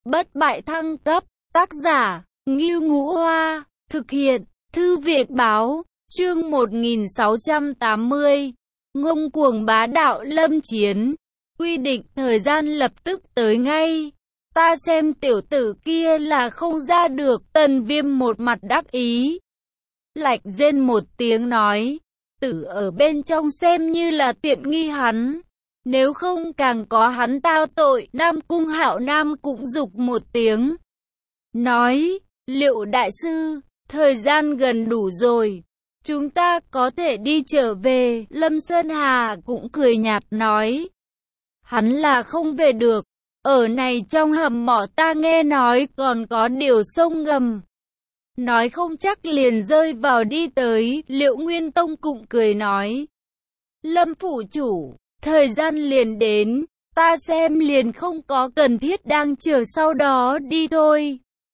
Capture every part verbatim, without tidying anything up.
bất bại thăng cấp, tác giả, Ngưu Ngũ Hoa, thực hiện, Thư viện Báo, chương một nghìn sáu trăm tám mươi, ngông cuồng bá đạo lâm chiến, quy định thời gian lập tức tới ngay. Ta xem tiểu tử kia là không ra được, Tần Viêm một mặt đắc ý. Lạnh rên một tiếng nói, tử ở bên trong xem như là tiện nghi hắn. Nếu không càng có hắn tao tội. Nam Cung Hạo Nam cũng dục một tiếng. Nói, Liệu đại sư, thời gian gần đủ rồi. Chúng ta có thể đi trở về. Lâm Sơn Hà cũng cười nhạt nói. Hắn là không về được. Ở này trong hầm mỏ ta nghe nói còn có điều sông ngầm. Nói không chắc liền rơi vào đi tới. Liệu Nguyên Tông cũng cười nói. Lâm phủ chủ, thời gian liền đến. Ta xem liền không có cần thiết đang chờ, sau đó đi thôi.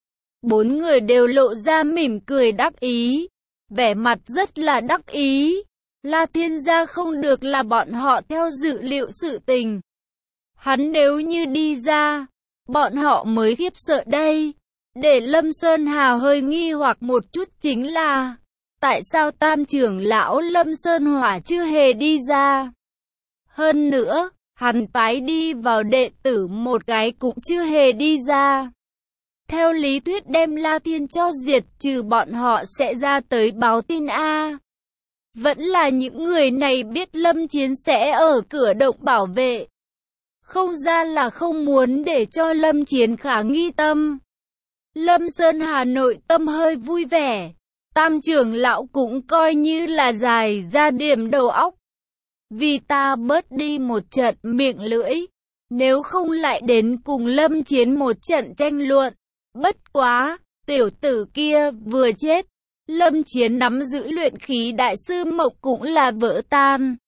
Bốn người đều lộ ra mỉm cười đắc ý. Vẻ mặt rất là đắc ý. La Thiên Gia không được là bọn họ theo dự liệu sự tình. Hắn nếu như đi ra, bọn họ mới khiếp sợ đây. Để Lâm Sơn Hà hơi nghi hoặc một chút chính là, tại sao tam trưởng lão Lâm Sơn Hỏa chưa hề đi ra? Hơn nữa, hắn phái đi vào đệ tử một cái cũng chưa hề đi ra. Theo lý thuyết đem La Thiên cho diệt trừ bọn họ sẽ ra tới báo tin A. Vẫn là những người này biết Lâm Chiến sẽ ở cửa động bảo vệ. Không ra là không muốn để cho Lâm Chiến khả nghi tâm. Lâm Sơn Hà nội tâm hơi vui vẻ. Tam trưởng lão cũng coi như là dài ra điểm đầu óc. Vì ta bớt đi một trận miệng lưỡi. Nếu không lại đến cùng Lâm Chiến một trận tranh luận. Bất quá, tiểu tử kia vừa chết. Lâm Chiến nắm giữ luyện khí đại sư mộc cũng là vỡ tan.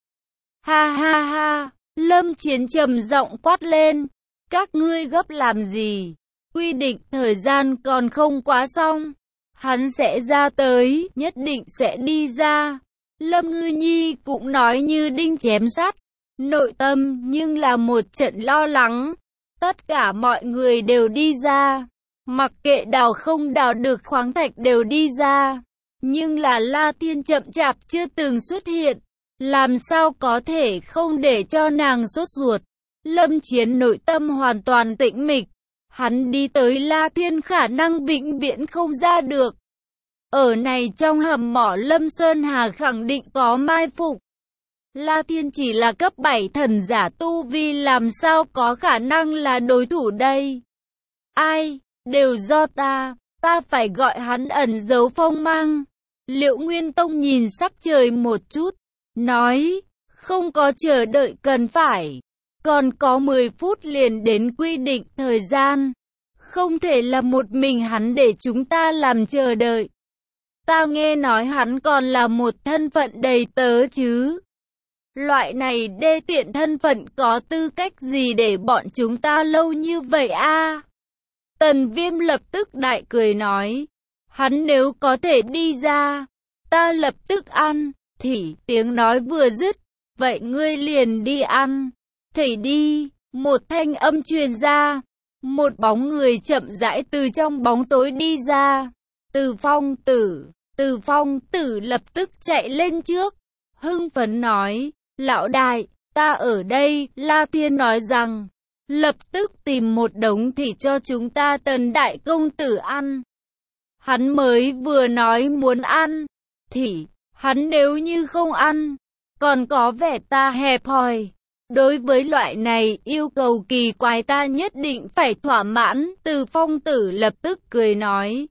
Ha ha ha, Lâm Chiến trầm giọng quát lên. Các ngươi gấp làm gì? Quy định thời gian còn không quá xong. Hắn sẽ ra tới, nhất định sẽ đi ra. Lâm Ngư Nhi cũng nói như đinh chém sắt. Nội tâm nhưng là một trận lo lắng. Tất cả mọi người đều đi ra. Mặc kệ đào không đào được khoáng thạch đều đi ra. Nhưng là La Thiên chậm chạp chưa từng xuất hiện. Làm sao có thể không để cho nàng sốt ruột. Lâm Chiến nội tâm hoàn toàn tĩnh mịch. Hắn đi tới La Thiên khả năng vĩnh viễn không ra được. Ở này trong hầm mỏ Lâm Sơn Hà khẳng định có mai phục. La Thiên chỉ là cấp bảy thần giả tu vi, làm sao có khả năng là đối thủ đây. Ai, đều do ta, ta phải gọi hắn ẩn giấu phong mang. Liệu Nguyên Tông nhìn sắc trời một chút, nói, không có chờ đợi cần phải. Còn có mười phút liền đến quy định thời gian. Không thể là một mình hắn để chúng ta làm chờ đợi. Ta nghe nói hắn còn là một thân phận đầy tớ chứ. Loại này đê tiện thân phận có tư cách gì để bọn chúng ta lâu như vậy a? Tần Viêm lập tức đại cười nói. Hắn nếu có thể đi ra, ta lập tức ăn. Thì tiếng nói vừa dứt, vậy ngươi liền đi ăn. Thầy đi, một thanh âm truyền ra. Một bóng người chậm rãi từ trong bóng tối đi ra. Từ Phong Tử, Từ Phong Tử lập tức chạy lên trước. Hưng phấn nói, lão đại, ta ở đây. La Thiên nói rằng, lập tức tìm một đống thịt cho chúng ta Tần đại công tử ăn. Hắn mới vừa nói muốn ăn, thì, hắn nếu như không ăn, còn có vẻ ta hẹp hòi. Đối với loại này yêu cầu kỳ quái ta nhất định phải thỏa mãn. Từ Phong Tử lập tức cười nói.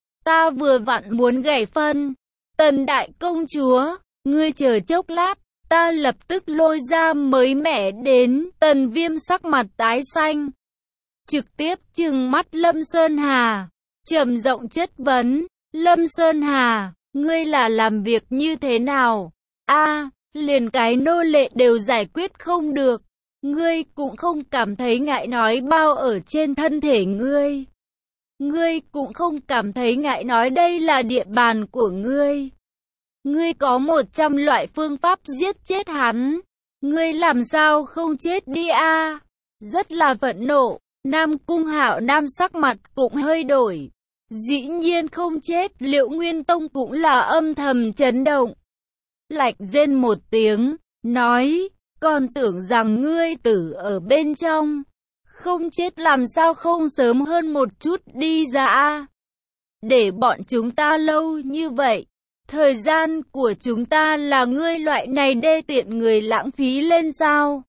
Ta vừa vặn muốn gảy phân. Tần đại công chúa, ngươi chờ chốc lát. Ta lập tức lôi ra mới mẻ đến. Tần Viêm sắc mặt tái xanh. Trực tiếp trừng mắt Lâm Sơn Hà. Trầm giọng chất vấn. Lâm Sơn Hà, ngươi là làm việc như thế nào? A, liền cái nô lệ đều giải quyết không được. Ngươi cũng không cảm thấy ngại nói bao ở trên thân thể ngươi. Ngươi cũng không cảm thấy ngại nói đây là địa bàn của ngươi. Ngươi có một trăm loại phương pháp giết chết hắn. Ngươi làm sao không chết đi a? Rất là phẫn nộ. Nam Cung Hạo Nam sắc mặt cũng hơi đổi. Dĩ nhiên không chết, Liệu Nguyên Tông cũng là âm thầm chấn động. Lạnh rên một tiếng, nói, còn tưởng rằng ngươi tử ở bên trong. Không chết làm sao không sớm hơn một chút đi ra. Để bọn chúng ta lâu như vậy. Thời gian của chúng ta là ngươi loại này đê tiện người lãng phí lên sao?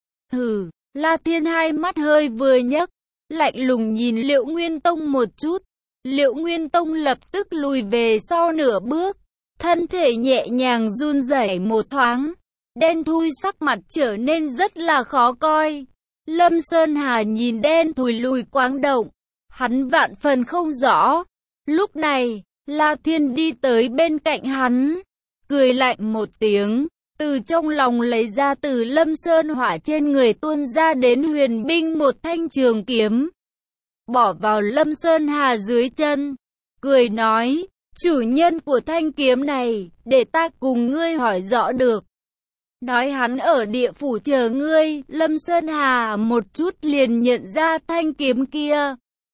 Hừ, La Thiên hai mắt hơi vừa nhấc, lạnh lùng nhìn Liệu Nguyên Tông một chút. Liệu Nguyên Tông lập tức lùi về sau nửa bước, thân thể nhẹ nhàng run rẩy một thoáng, đen thui sắc mặt trở nên rất là khó coi. Lâm Sơn Hà nhìn đen thui lùi quáng động, hắn vạn phần không rõ. Lúc này, La Thiên đi tới bên cạnh hắn, cười lạnh một tiếng, từ trong lòng lấy ra từ Lâm Sơn Hỏa trên người tuôn ra đến huyền binh một thanh trường kiếm, bỏ vào Lâm Sơn Hà dưới chân, cười nói, chủ nhân của thanh kiếm này, để ta cùng ngươi hỏi rõ được. Nói hắn ở địa phủ chờ ngươi, Lâm Sơn Hà một chút liền nhận ra thanh kiếm kia.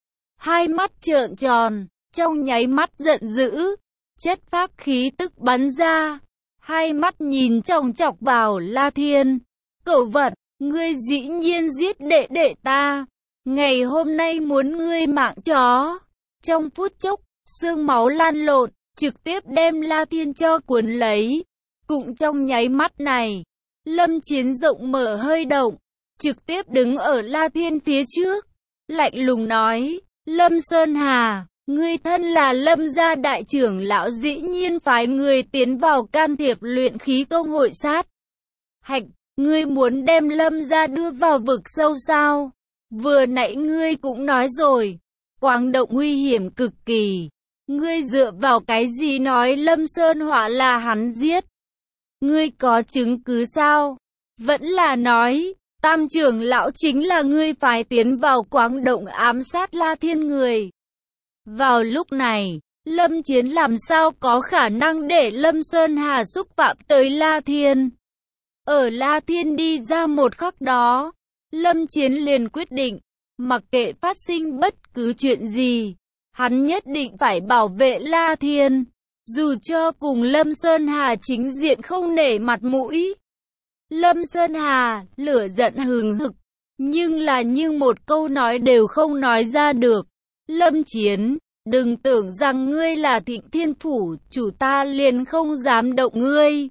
Hai mắt trợn tròn, trong nháy mắt giận dữ, chất phác khí tức bắn ra, hai mắt nhìn chòng chọc vào La Thiên. Cẩu vật, ngươi dĩ nhiên giết đệ đệ ta, ngày hôm nay muốn ngươi mạng chó. Trong phút chốc, xương máu lan lộn, trực tiếp đem La Thiên cho cuốn lấy. Cũng trong nháy mắt này, Lâm Chiến rộng mở hơi động, trực tiếp đứng ở La Thiên phía trước, lạnh lùng nói, Lâm Sơn Hà, ngươi thân là Lâm gia đại trưởng lão dĩ nhiên phái người tiến vào can thiệp luyện khí công hội sát hạch, ngươi muốn đem Lâm gia đưa vào vực sâu sao? Vừa nãy ngươi cũng nói rồi, Quáng Động nguy hiểm cực kỳ, ngươi dựa vào cái gì nói Lâm Sơn Hỏa là hắn giết? Ngươi có chứng cứ sao? Vẫn là nói, Tam trưởng lão chính là ngươi phái tiến vào Quáng Động ám sát La Thiên người. Vào lúc này, Lâm Chiến làm sao có khả năng để Lâm Sơn Hà xúc phạm tới La Thiên? Ở La Thiên đi ra một khắc đó, Lâm Chiến liền quyết định, mặc kệ phát sinh bất cứ chuyện gì, hắn nhất định phải bảo vệ La Thiên, dù cho cùng Lâm Sơn Hà chính diện không nể mặt mũi. Lâm Sơn Hà, lửa giận hừng hực, nhưng là như một câu nói đều không nói ra được. Lâm Chiến, đừng tưởng rằng ngươi là Thịnh Thiên Phủ, chủ ta liền không dám động ngươi.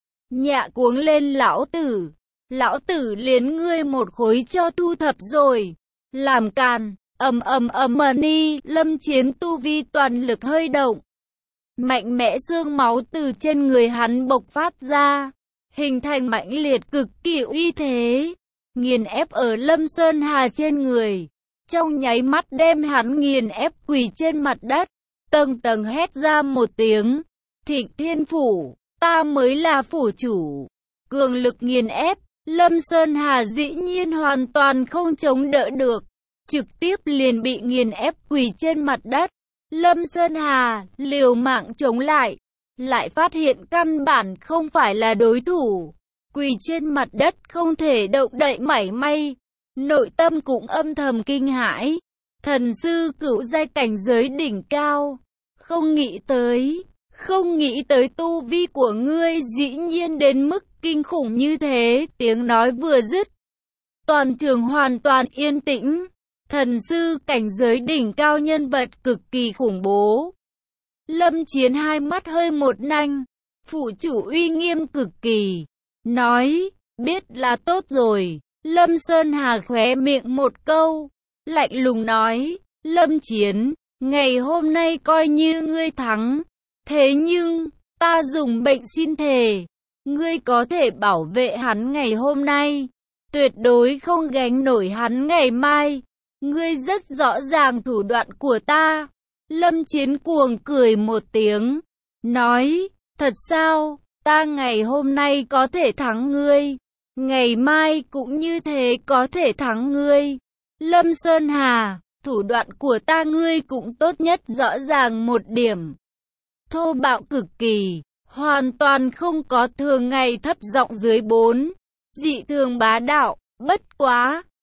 Nhạ cuống lên lão tử, lão tử liền ngươi một khối cho thu thập rồi. Làm càn, ầm ầm ầm ni, Lâm Chiến tu vi toàn lực hơi động. Mạnh mẽ xương máu từ trên người hắn bộc phát ra, hình thành mãnh liệt cực kỳ uy thế, nghiền ép ở Lâm Sơn Hà trên người. Trong nháy mắt đem hắn nghiền ép quỳ trên mặt đất, tầng tầng hét ra một tiếng, Thịnh Thiên Phủ, ta mới là phủ chủ. Cường lực nghiền ép, Lâm Sơn Hà dĩ nhiên hoàn toàn không chống đỡ được, trực tiếp liền bị nghiền ép quỳ trên mặt đất. Lâm Sơn Hà liều mạng chống lại, lại phát hiện căn bản không phải là đối thủ, quỳ trên mặt đất không thể động đậy mảy may. Nội tâm cũng âm thầm kinh hãi, thần sư cửu giai cảnh giới đỉnh cao, không nghĩ tới, không nghĩ tới tu vi của ngươi dĩ nhiên đến mức kinh khủng như thế. Tiếng nói vừa dứt, toàn trường hoàn toàn yên tĩnh. Thần sư cảnh giới đỉnh cao nhân vật cực kỳ khủng bố. Lâm Chiến hai mắt hơi một nanh, phủ chủ uy nghiêm cực kỳ, nói, biết là tốt rồi. Lâm Sơn Hà khóe miệng một câu, lạnh lùng nói, Lâm Chiến, ngày hôm nay coi như ngươi thắng, thế nhưng, ta dùng mệnh xin thề, ngươi có thể bảo vệ hắn ngày hôm nay, tuyệt đối không gánh nổi hắn ngày mai, ngươi rất rõ ràng thủ đoạn của ta. Lâm Chiến cuồng cười một tiếng, nói, thật sao, ta ngày hôm nay có thể thắng ngươi, ngày mai cũng như thế có thể thắng ngươi. Lâm Sơn Hà, thủ đoạn của ta ngươi cũng tốt nhất rõ ràng một điểm. Thô bạo cực kỳ, hoàn toàn không có thường ngày thấp giọng dưới bốn. Dị thường bá đạo, bất quá,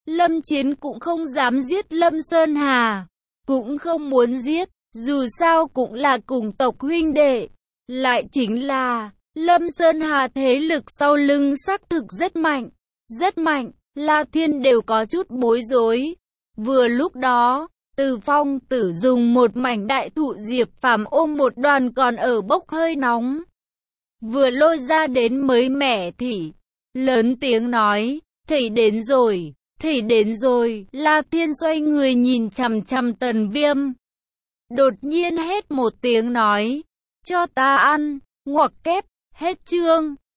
Lâm Chiến cũng không dám giết Lâm Sơn Hà, cũng không muốn giết, dù sao cũng là cùng tộc huynh đệ. Lại chính là, Lâm Sơn Hà thế lực sau lưng xác thực rất mạnh, rất mạnh, La Thiên đều có chút bối rối. Vừa lúc đó, Từ Phong Tử dùng một mảnh đại thụ Diệp Phàm ôm một đoàn còn ở bốc hơi nóng, vừa lôi ra đến mới mẻ thì lớn tiếng nói, thầy đến rồi, thầy đến rồi. La Thiên xoay người nhìn chằm chằm Tần Viêm, đột nhiên hét một tiếng nói, cho ta ăn, ngoặc kép, hết chương.